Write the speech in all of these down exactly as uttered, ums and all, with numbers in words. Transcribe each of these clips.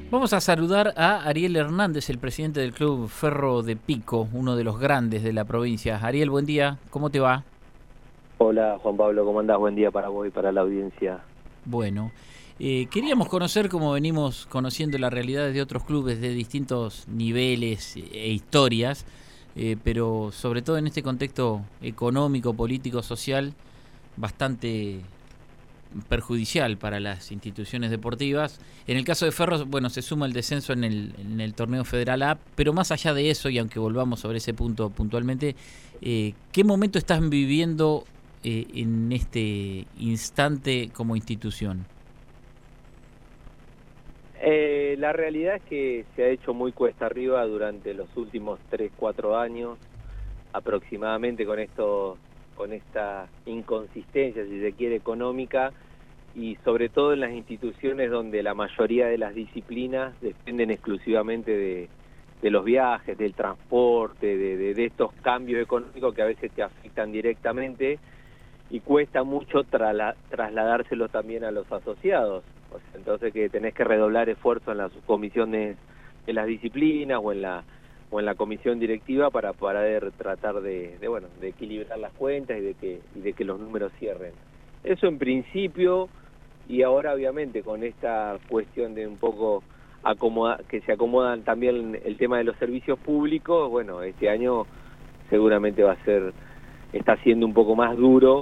Vamos a saludar a Ariel Hernández, el presidente del Club Ferro de Pico, uno de los grandes de la provincia. Ariel, buen día, ¿cómo te va? Hola Juan Pablo, ¿cómo andás? Buen día para vos y para la audiencia. Bueno, eh, queríamos conocer, como venimos conociendo la realidad de otros clubes de distintos niveles e historias, eh, pero sobre todo en este contexto económico, político, social, bastante perjudicial para las instituciones deportivas. En el caso de Ferro, bueno, se suma el descenso en el, en el torneo Federal A, pero más allá de eso, y aunque volvamos sobre ese punto puntualmente, eh, ¿qué momento estás viviendo eh, en este instante como institución? Eh, la realidad es que se ha hecho muy cuesta arriba durante los últimos tres, cuatro años, aproximadamente con esto, con esta inconsistencia, si se quiere, económica, y sobre todo en las instituciones donde la mayoría de las disciplinas dependen exclusivamente de, de los viajes, del transporte, de, de, de estos cambios económicos que a veces te afectan directamente, y cuesta mucho trala, trasladárselo también a los asociados. O sea, entonces que tenés que redoblar esfuerzo en las comisiones de las disciplinas o en la o en la comisión directiva para poder tratar de, de bueno de equilibrar las cuentas y de que y de que los números cierren. Eso en principio, y ahora obviamente con esta cuestión de un poco acomoda, que se acomodan también el tema de los servicios públicos, bueno, este año seguramente va a ser, está siendo un poco más duro,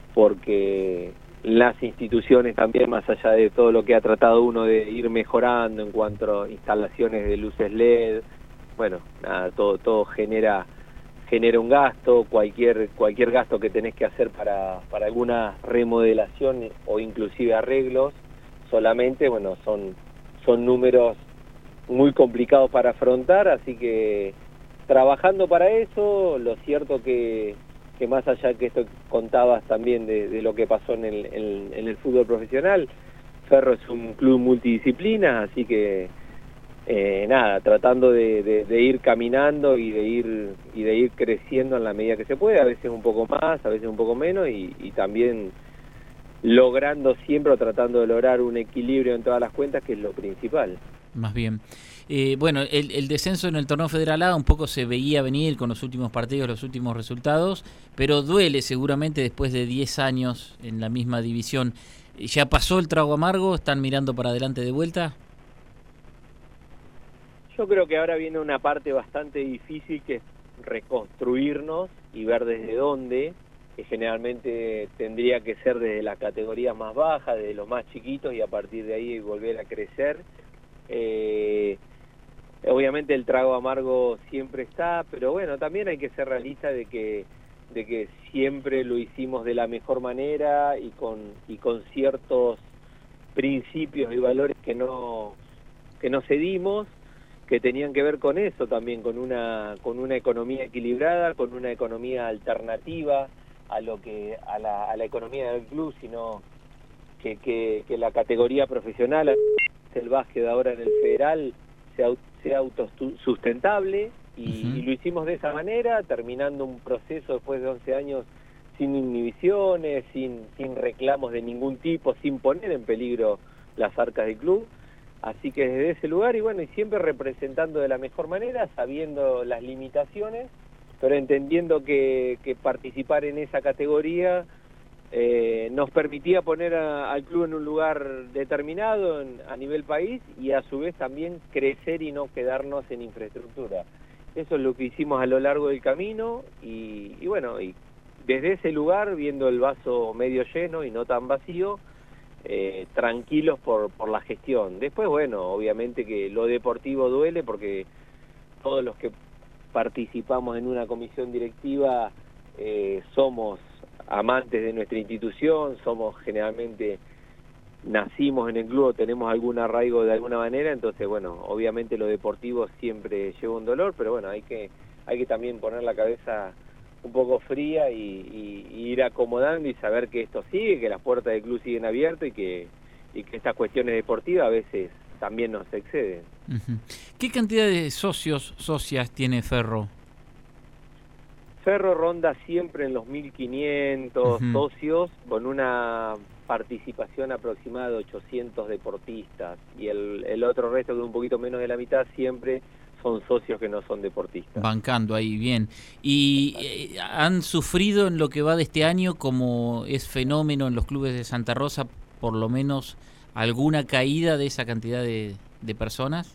porque las instituciones también, más allá de todo lo que ha tratado uno de ir mejorando en cuanto a instalaciones de luces L E D, bueno, nada, todo todo genera genera un gasto, cualquier cualquier gasto que tenés que hacer para para alguna remodelación o inclusive arreglos, solamente, bueno, son son números muy complicados para afrontar, así que trabajando para eso. Lo cierto que que más allá que esto contabas también de, de lo que pasó en el, en, en el fútbol profesional, Ferro es un club multidisciplina, así que eh, nada, tratando de, de, de ir caminando y de ir y de ir creciendo en la medida que se puede, a veces un poco más, a veces un poco menos, y, y también logrando siempre o tratando de lograr un equilibrio en todas las cuentas, que es lo principal. Más bien. Eh, bueno, el, el descenso en el torneo Federal A un poco se veía venir con los últimos partidos, los últimos resultados, pero duele seguramente después de diez años en la misma división. ¿Ya pasó el trago amargo? ¿Están mirando para adelante de vuelta? Yo creo que ahora viene una parte bastante difícil, que es reconstruirnos y ver desde dónde, que generalmente tendría que ser desde las categorías más bajas, desde los más chiquitos, y a partir de ahí volver a crecer. Eh, obviamente el trago amargo siempre está, pero bueno, también hay que ser realista de que de que siempre lo hicimos de la mejor manera y con y con ciertos principios y valores que no que no cedimos, que tenían que ver con eso también, con una con una economía equilibrada, con una economía alternativa a lo que a la, a la economía del club, sino que, que, que la categoría profesional, el básquet ahora en el federal, sea, sea autosustentable, y, Uh-huh. y lo hicimos de esa manera, terminando un proceso después de once años sin inhibiciones, sin, sin reclamos de ningún tipo, sin poner en peligro las arcas del club. Así que desde ese lugar, y bueno, y siempre representando de la mejor manera, sabiendo las limitaciones, pero entendiendo que, que participar en esa categoría eh, nos permitía poner a, al club en un lugar determinado en, a nivel país, y a su vez también crecer y no quedarnos en infraestructura. Eso es lo que hicimos a lo largo del camino, y, y bueno, y desde ese lugar, viendo el vaso medio lleno y no tan vacío, eh, tranquilos por, por la gestión. Después, bueno, obviamente que lo deportivo duele, porque todos los que participamos en una comisión directiva eh, somos amantes de nuestra institución, somos generalmente, nacimos en el club, tenemos algún arraigo de alguna manera, entonces bueno, obviamente lo deportivo siempre lleva un dolor, pero bueno, hay que hay que también poner la cabeza un poco fría y, y, y ir acomodando y saber que esto sigue, que las puertas del club siguen abiertas, y que y que estas cuestiones deportivas a veces también nos exceden. Uh-huh. ¿Qué cantidad de socios, socias tiene Ferro? Ferro ronda siempre en los mil quinientos Uh-huh. socios, con una participación aproximada de ochocientos deportistas y el, el otro resto, que es un poquito menos de la mitad, siempre son socios que no son deportistas. Bancando ahí, bien. ¿Y eh, han sufrido en lo que va de este año, como es fenómeno en los clubes de Santa Rosa, por lo menos alguna caída de esa cantidad de, de personas?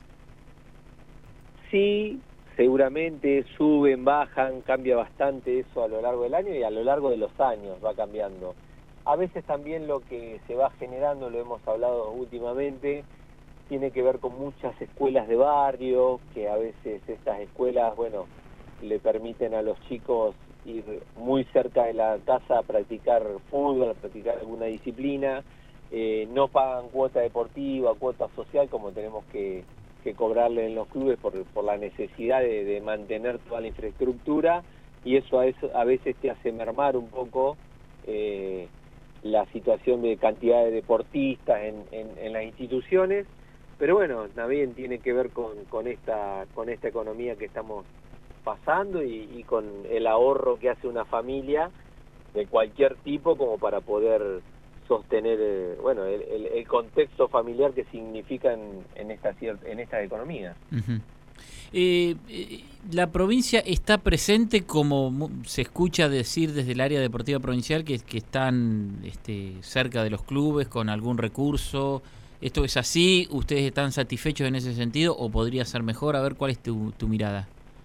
Sí, seguramente suben, bajan, cambia bastante eso a lo largo del año y a lo largo de los años va cambiando. A veces también lo que se va generando, lo hemos hablado últimamente, tiene que ver con muchas escuelas de barrio, que a veces estas escuelas, bueno, le permiten a los chicos ir muy cerca de la casa a practicar fútbol, a practicar alguna disciplina, eh, no pagan cuota deportiva, cuota social, como tenemos que, que cobrarle en los clubes por, por la necesidad de, de mantener toda la infraestructura, y eso a, eso a veces te hace mermar un poco eh, la situación de cantidad de deportistas en, en, en las instituciones. Pero bueno, también tiene que ver con, con, esta, con esta economía que estamos pasando y, y con el ahorro que hace una familia de cualquier tipo como para poder sostener eh, bueno, el, el, el contexto familiar que significan en, esta, en estas economías. Uh-huh. Eh, eh, la provincia está presente, como se escucha decir desde el área deportiva provincial, que, que están este, cerca de los clubes con algún recurso. ¿Esto es así? ¿Ustedes están satisfechos en ese sentido o podría ser mejor? A ver, ¿cuál es tu, tu mirada?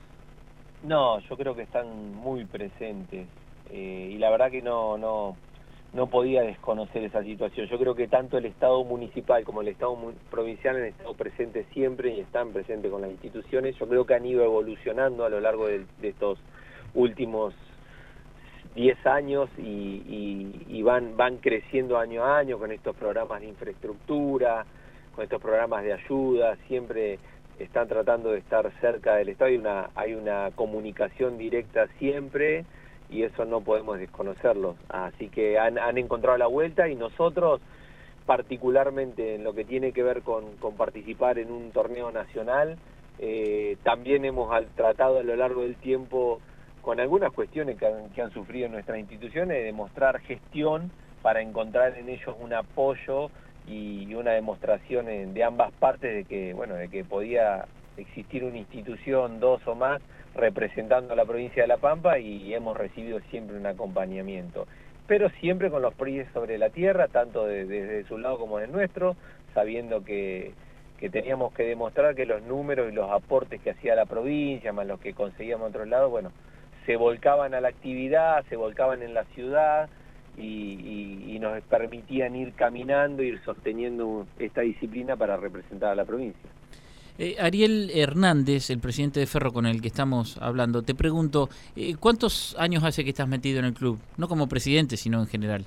No, yo creo que están muy presentes eh, y la verdad que no, no, no podía desconocer esa situación. Yo creo que tanto el Estado municipal como el Estado provincial han estado presentes siempre y están presentes con las instituciones. Yo creo que han ido evolucionando a lo largo de, de estos últimos diez años y, y, y van, van creciendo año a año con estos programas de infraestructura, con estos programas de ayuda, siempre están tratando de estar cerca del Estado, hay una, hay una comunicación directa siempre y eso no podemos desconocerlo, así que han, han encontrado la vuelta y nosotros particularmente en lo que tiene que ver con, con participar en un torneo nacional, eh, también hemos al, tratado a lo largo del tiempo con algunas cuestiones que han, que han sufrido nuestras instituciones, de mostrar gestión para encontrar en ellos un apoyo y una demostración en, de ambas partes de que, bueno, de que podía existir una institución, dos o más, representando a la provincia de La Pampa y hemos recibido siempre un acompañamiento. Pero siempre con los pies sobre la tierra, tanto de, desde su lado como del nuestro, sabiendo que, que teníamos que demostrar que los números y los aportes que hacía la provincia, más los que conseguíamos en otros lados, bueno, se volcaban a la actividad, se volcaban en la ciudad y, y, y nos permitían ir caminando, ir sosteniendo esta disciplina para representar a la provincia. Eh, Ariel Hernández, el presidente de Ferro con el que estamos hablando, te pregunto, eh, ¿cuántos años hace que estás metido en el club? No como presidente, sino en general.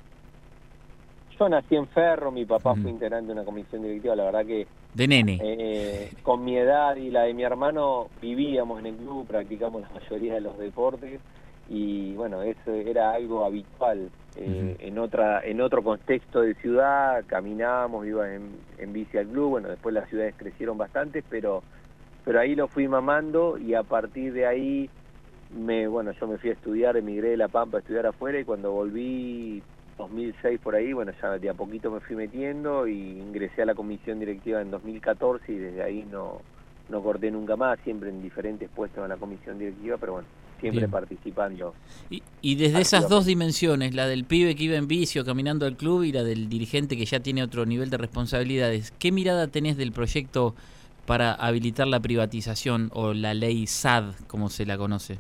Yo nací en Ferro, mi papá uh-huh. fue integrante de una comisión directiva, la verdad que... De nene. Eh, con mi edad y la de mi hermano vivíamos en el club, practicamos la mayoría de los deportes y bueno, eso era algo habitual. Eh, uh-huh. en otra en otro contexto de ciudad, caminábamos, iba en, en bici al club, bueno, después las ciudades crecieron bastante, pero pero ahí lo fui mamando y a partir de ahí, me bueno yo me fui a estudiar, emigré de La Pampa a estudiar afuera y cuando volví... dos mil seis por ahí, bueno, ya de a poquito me fui metiendo y ingresé a la comisión directiva en dos mil catorce y desde ahí no, no corté nunca más, siempre en diferentes puestos en la comisión directiva, pero bueno, siempre Bien. participando. Y, y desde esas dos dimensiones, la del pibe que iba en vicio caminando al club y la del dirigente que ya tiene otro nivel de responsabilidades, ¿qué mirada tenés del proyecto para habilitar la privatización o la ley S A D, como se la conoce?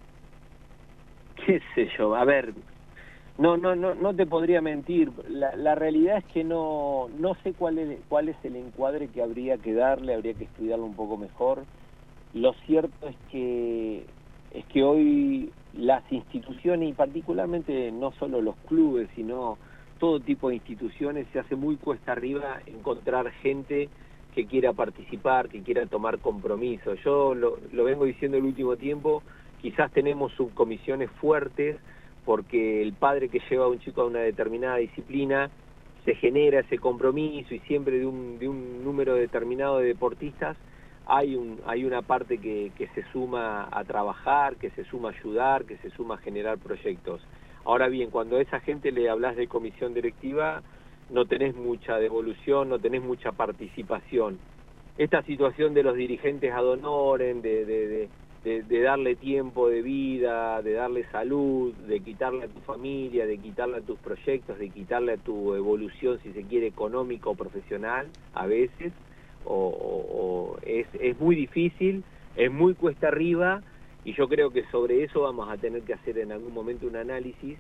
¿Qué sé yo? A ver... No, no, no, no te podría mentir. La, la realidad es que no, no sé cuál es, cuál es el encuadre que habría que darle, habría que estudiarlo un poco mejor. Lo cierto es que es que hoy las instituciones y particularmente no solo los clubes, sino todo tipo de instituciones se hace muy cuesta arriba encontrar gente que quiera participar, que quiera tomar compromiso. Yo lo, lo vengo diciendo el último tiempo. Quizás tenemos subcomisiones fuertes porque el padre que lleva a un chico a una determinada disciplina se genera ese compromiso y siempre de un, de un número determinado de deportistas hay, un, hay una parte que, que se suma a trabajar, que se suma a ayudar, que se suma a generar proyectos. Ahora bien, cuando a esa gente le hablas de comisión directiva, no tenés mucha devolución, no tenés mucha participación. Esta situación de los dirigentes ad honorem, de, de, de, de, de darle tiempo de vida, de darle salud, de quitarle a tu familia, de quitarle a tus proyectos, de quitarle a tu evolución, si se quiere, económica o profesional, a veces, o, o, o es, es muy difícil, es muy cuesta arriba, y yo creo que sobre eso vamos a tener que hacer en algún momento un análisis,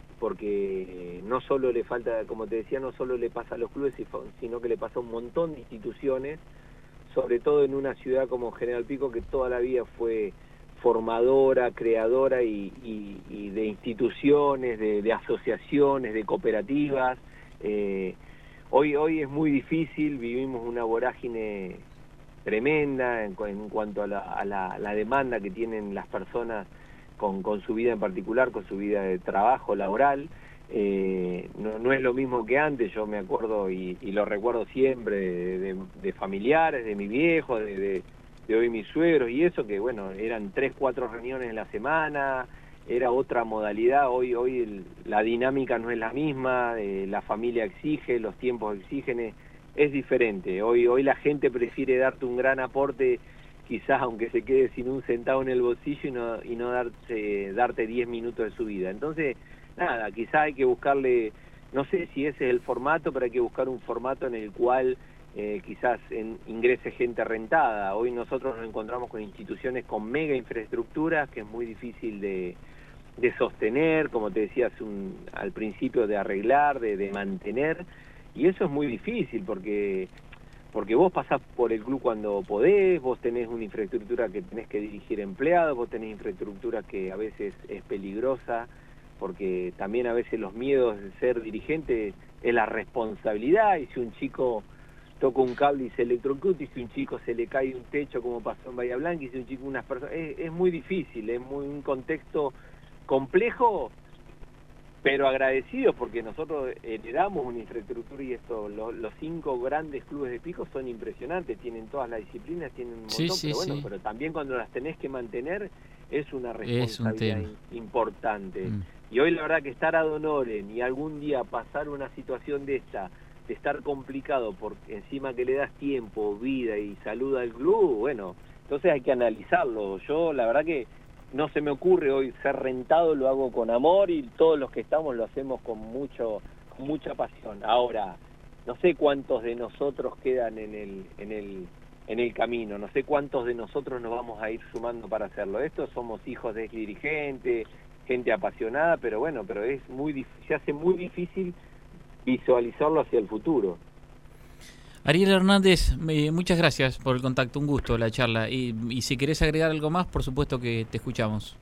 porque no solo le falta, como te decía, no solo le pasa a los clubes, sino que le pasa a un montón de instituciones, sobre todo en una ciudad como General Pico, que toda la vida fue formadora, creadora y, y, y de instituciones, de, de asociaciones, de cooperativas. Eh, hoy, hoy es muy difícil, vivimos una vorágine tremenda en, en cuanto a la, a la, la demanda que tienen las personas con, con su vida en particular, con su vida de trabajo laboral. Eh, no, no es lo mismo que antes, yo me acuerdo y, y lo recuerdo siempre de, de, de familiares, de mi viejo, de, de, de hoy mis suegros y eso, que bueno, eran tres, cuatro reuniones en la semana, era otra modalidad. Hoy hoy el, la dinámica no es la misma, eh, la familia exige, los tiempos exigen, es, es diferente. Hoy, hoy la gente prefiere darte un gran aporte, quizás aunque se quede sin un centavo en el bolsillo, y no, y no darte, darte diez minutos de su vida. Entonces, nada, quizás hay que buscarle, no sé si ese es el formato, pero hay que buscar un formato en el cual eh, quizás en, ingrese gente rentada. Hoy nosotros nos encontramos con instituciones con mega infraestructuras que es muy difícil de, de sostener, como te decía hace un, al principio, de arreglar, de, de mantener, y eso es muy difícil porque... porque vos pasás por el club cuando podés, vos tenés una infraestructura que tenés que dirigir empleados, vos tenés infraestructura que a veces es peligrosa, porque también a veces los miedos de ser dirigente es la responsabilidad, y si un chico toca un cable y se electrocuta, y si un chico se le cae un techo como pasó en Bahía Blanca, y si un chico, unas personas, es, es muy difícil, es muy un contexto complejo, pero agradecidos porque nosotros heredamos una infraestructura, y esto, lo, los cinco grandes clubes de Pico son impresionantes, tienen todas las disciplinas, tienen un montón, sí, sí, pero bueno, sí. pero también cuando las tenés que mantener es una responsabilidad es un in, importante. Mm. Y hoy la verdad que estar ad honorem y algún día pasar una situación de esta, de estar complicado, porque encima que le das tiempo, vida y salud al club, bueno, entonces hay que analizarlo. Yo la verdad que no se me ocurre hoy ser rentado, lo hago con amor, y todos los que estamos lo hacemos con mucho, con mucha pasión. Ahora, no sé cuántos de nosotros quedan en el, en el, en el camino, no sé cuántos de nosotros nos vamos a ir sumando para hacerlo. Estos somos hijos de dirigentes, gente apasionada, pero bueno, pero es muy se hace muy difícil visualizarlo hacia el futuro. Ariel Hernández, eh, muchas gracias por el contacto, un gusto la charla, y, y si querés agregar algo más, por supuesto que te escuchamos.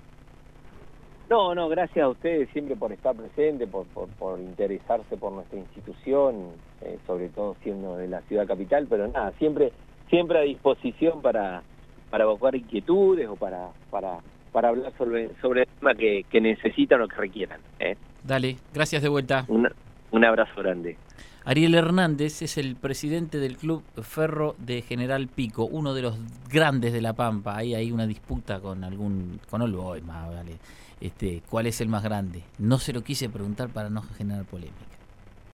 No, no, gracias a ustedes siempre por estar presente, por, por, por interesarse por nuestra institución, eh, sobre todo siendo de la ciudad capital, pero nada, siempre siempre a disposición para para evocar inquietudes o para para para hablar sobre, sobre el tema que, que necesitan o que requieran. ¿eh? Dale, gracias de vuelta. Un, un abrazo grande. Ariel Hernández es el presidente del Club Ferro de General Pico, uno de los grandes de La Pampa. Ahí hay una disputa con algún, con Olboy, más vale. Este, ¿cuál es el más grande? No se lo quise preguntar para no generar polémica.